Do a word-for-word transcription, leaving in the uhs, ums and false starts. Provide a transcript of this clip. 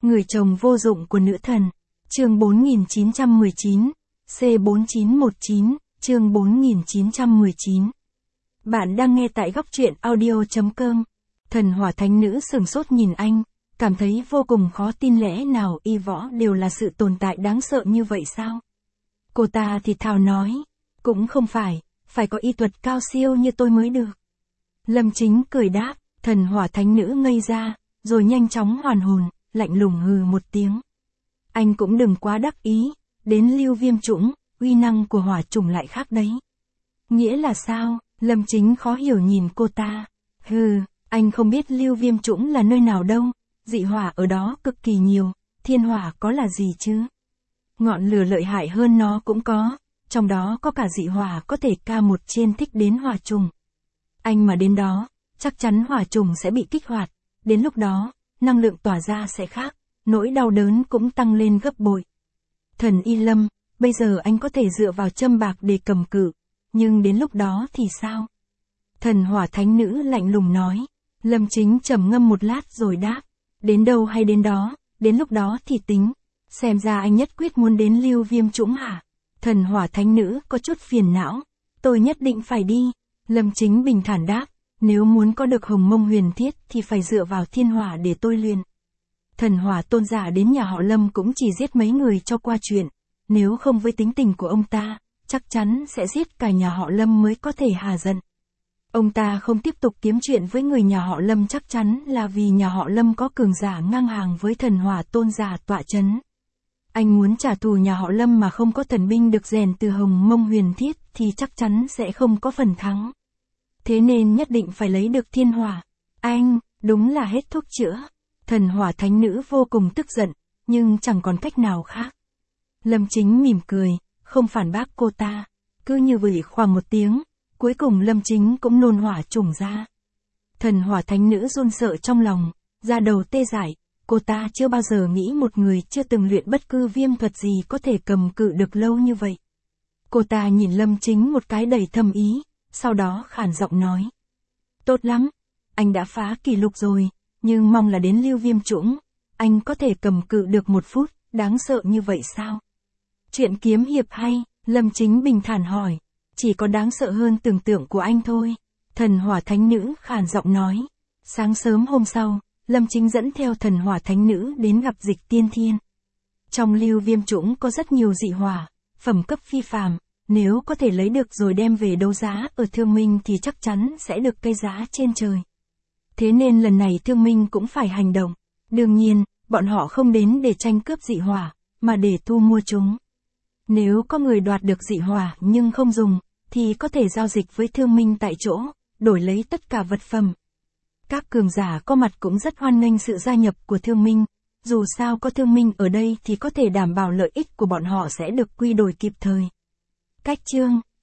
Người chồng vô dụng của nữ thần. Chương bốn nghìn chín trăm mười chín, C bốn chín một chín, chương bốn nghìn chín trăm mười chín. Bạn đang nghe tại góc truyện audio chấm com. Thần hỏa thánh nữ sửng sốt nhìn anh, cảm thấy vô cùng khó tin, lẽ nào y võ đều là sự tồn tại đáng sợ như vậy sao? Cô ta thì thào nói, cũng không phải, phải có y thuật cao siêu như tôi mới được. Lâm Chính cười đáp, thần hỏa thánh nữ ngây ra, rồi nhanh chóng hoàn hồn, lạnh lùng hừ một tiếng. Anh cũng đừng quá đắc ý, đến Lưu Viêm Chủng, uy năng của hỏa chủng lại khác đấy. Nghĩa là sao? Lâm Chính khó hiểu nhìn cô ta. Hừ, anh không biết Lưu Viêm Chủng là nơi nào đâu, dị hỏa ở đó cực kỳ nhiều, thiên hỏa có là gì chứ? Ngọn lửa lợi hại hơn nó cũng có, trong đó có cả dị hỏa có thể ca một trên thích đến hỏa trùng. Anh mà đến đó, chắc chắn hỏa trùng sẽ bị kích hoạt, đến lúc đó, năng lượng tỏa ra sẽ khác, nỗi đau đớn cũng tăng lên gấp bội. Thần Y Lâm, bây giờ anh có thể dựa vào châm bạc để cầm cự, nhưng đến lúc đó thì sao? Thần hỏa thánh nữ lạnh lùng nói. Lâm Chính trầm ngâm một lát rồi đáp, đến đâu hay đến đó, đến lúc đó thì tính. Xem ra anh nhất quyết muốn đến Lưu Viêm Chủng hả? Thần hỏa thánh nữ có chút phiền não. Tôi nhất định phải đi. Lâm Chính bình thản đáp, nếu muốn có được hồng mông huyền thiết thì phải dựa vào thiên hỏa để tôi luyện. Thần hỏa tôn giả đến nhà họ Lâm cũng chỉ giết mấy người cho qua chuyện, nếu không với tính tình của ông ta, chắc chắn sẽ giết cả nhà họ Lâm mới có thể hà giận. Ông ta không tiếp tục kiếm chuyện với người nhà họ Lâm chắc chắn là vì nhà họ Lâm có cường giả ngang hàng với thần hỏa tôn giả tọa chấn. Anh muốn trả thù nhà họ Lâm mà không có thần binh được rèn từ hồng mông huyền thiết thì chắc chắn sẽ không có phần thắng. Thế nên nhất định phải lấy được thiên hỏa. Anh, đúng là hết thuốc chữa. Thần hỏa thánh nữ vô cùng tức giận, nhưng chẳng còn cách nào khác. Lâm Chính mỉm cười, không phản bác cô ta. Cứ như vậy khoảng một tiếng, cuối cùng Lâm Chính cũng nôn hỏa trùng ra. Thần hỏa thánh nữ run sợ trong lòng, da đầu tê dại. Cô ta chưa bao giờ nghĩ một người chưa từng luyện bất cứ viêm thuật gì có thể cầm cự được lâu như vậy. Cô ta nhìn Lâm Chính một cái đầy thâm ý, sau đó khản giọng nói. Tốt lắm, anh đã phá kỷ lục rồi, nhưng mong là đến Lưu Viêm Chủng, anh có thể cầm cự được một phút, đáng sợ như vậy sao? Chuyện kiếm hiệp hay, Lâm Chính bình thản hỏi, chỉ có đáng sợ hơn tưởng tượng của anh thôi. Thần hỏa thánh nữ khản giọng nói. Sáng sớm hôm sau, Lâm Chính dẫn theo thần hỏa thánh nữ đến gặp Dịch Tiên Thiên. Trong Lưu Viêm Chủng có rất nhiều dị hỏa, phẩm cấp phi phàm, nếu có thể lấy được rồi đem về đấu giá ở Thương Minh thì chắc chắn sẽ được cây giá trên trời. Thế nên lần này Thương Minh cũng phải hành động. Đương nhiên, bọn họ không đến để tranh cướp dị hỏa, mà để thu mua chúng. Nếu có người đoạt được dị hỏa nhưng không dùng, thì có thể giao dịch với Thương Minh tại chỗ, đổi lấy tất cả vật phẩm. Các cường giả có mặt cũng rất hoan nghênh sự gia nhập của Thương Minh, dù sao có Thương Minh ở đây thì có thể đảm bảo lợi ích của bọn họ sẽ được quy đổi kịp thời. Cách chương